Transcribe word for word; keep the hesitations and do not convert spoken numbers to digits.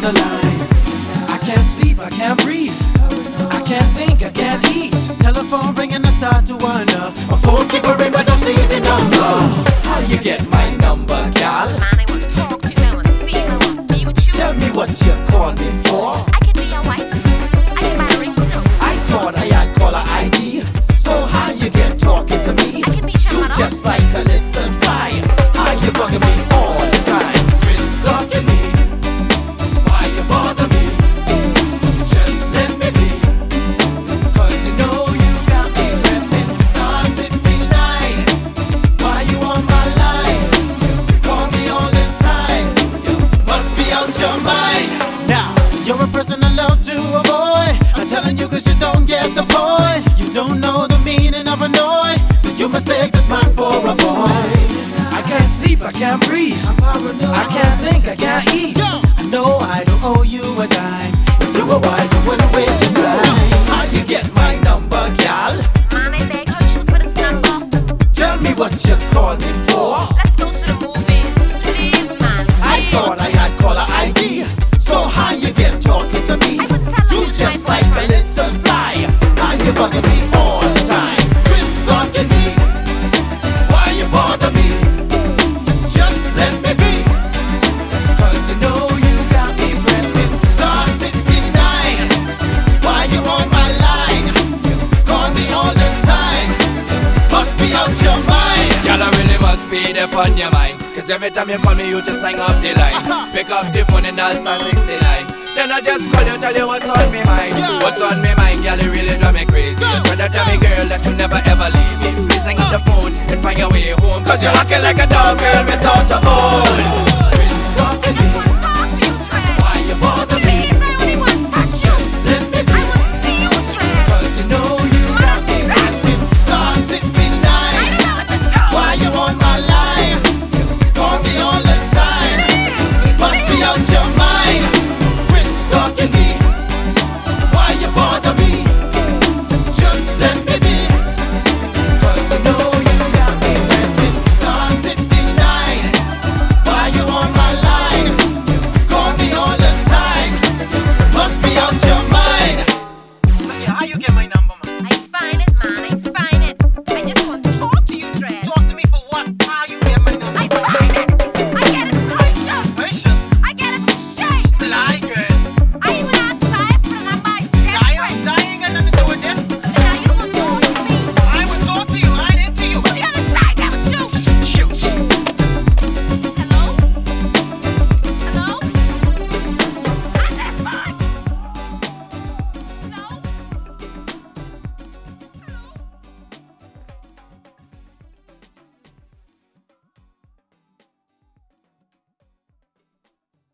the line. I can't sleep, I can't breathe, I can't think, I can't eat. Telephone ringing, I start to wonder. My phone keep a ring, but don't see the number. How you get my number, gal? Man, I want to talk to you, I want to see you, I want to be with you. Tell me what you call me for. I can be your wife, I can buy a ring, you know. I thought I had caller I D, so how you get talking to me? I can be your You model. just like a little fire. How you bugging me all the time? Been stalking me, why you bother me? Just let me be, cause you know you got me pressing star sixty-nine. Why you on my line? You call me all the time. You must be out your mind. Now, you're a person I love to avoid. I'm telling you cause you don't get the point. You don't know the meaning of annoy. You mistake this man for a boy. I can't sleep, I can't breathe, I can't think, I can't eat. I know I don't owe you a dime. If you were wise, you wouldn't waste your time. How you get my number, gal? Man, I beg, how should put this number? Tell me what you call me for. Let's go to the movies, please, man. I please. thought I had caller I D, so how you get talking to me? I would tell You you just my like a little fly. How you bugging me all the time? Quit stalking me, why you bother me? Just let me be, cause you know you got me pressing star sixty-nine. Why you on my line? Call me all the time. Must be out your mind. Girl, I really must be there on your mind. Cause every time you call me, you just hang up the line. Pick up the phone and dial star sixty-nine. Then I just call you, tell you what's on me mind. What's on me mind, girl, you really drive me crazy. You try to tell me, girl, that you never ever leave me. Please hang up the phone and find your way home. Cause you're acting like a dog, girl, without a bone. Quit stalking me,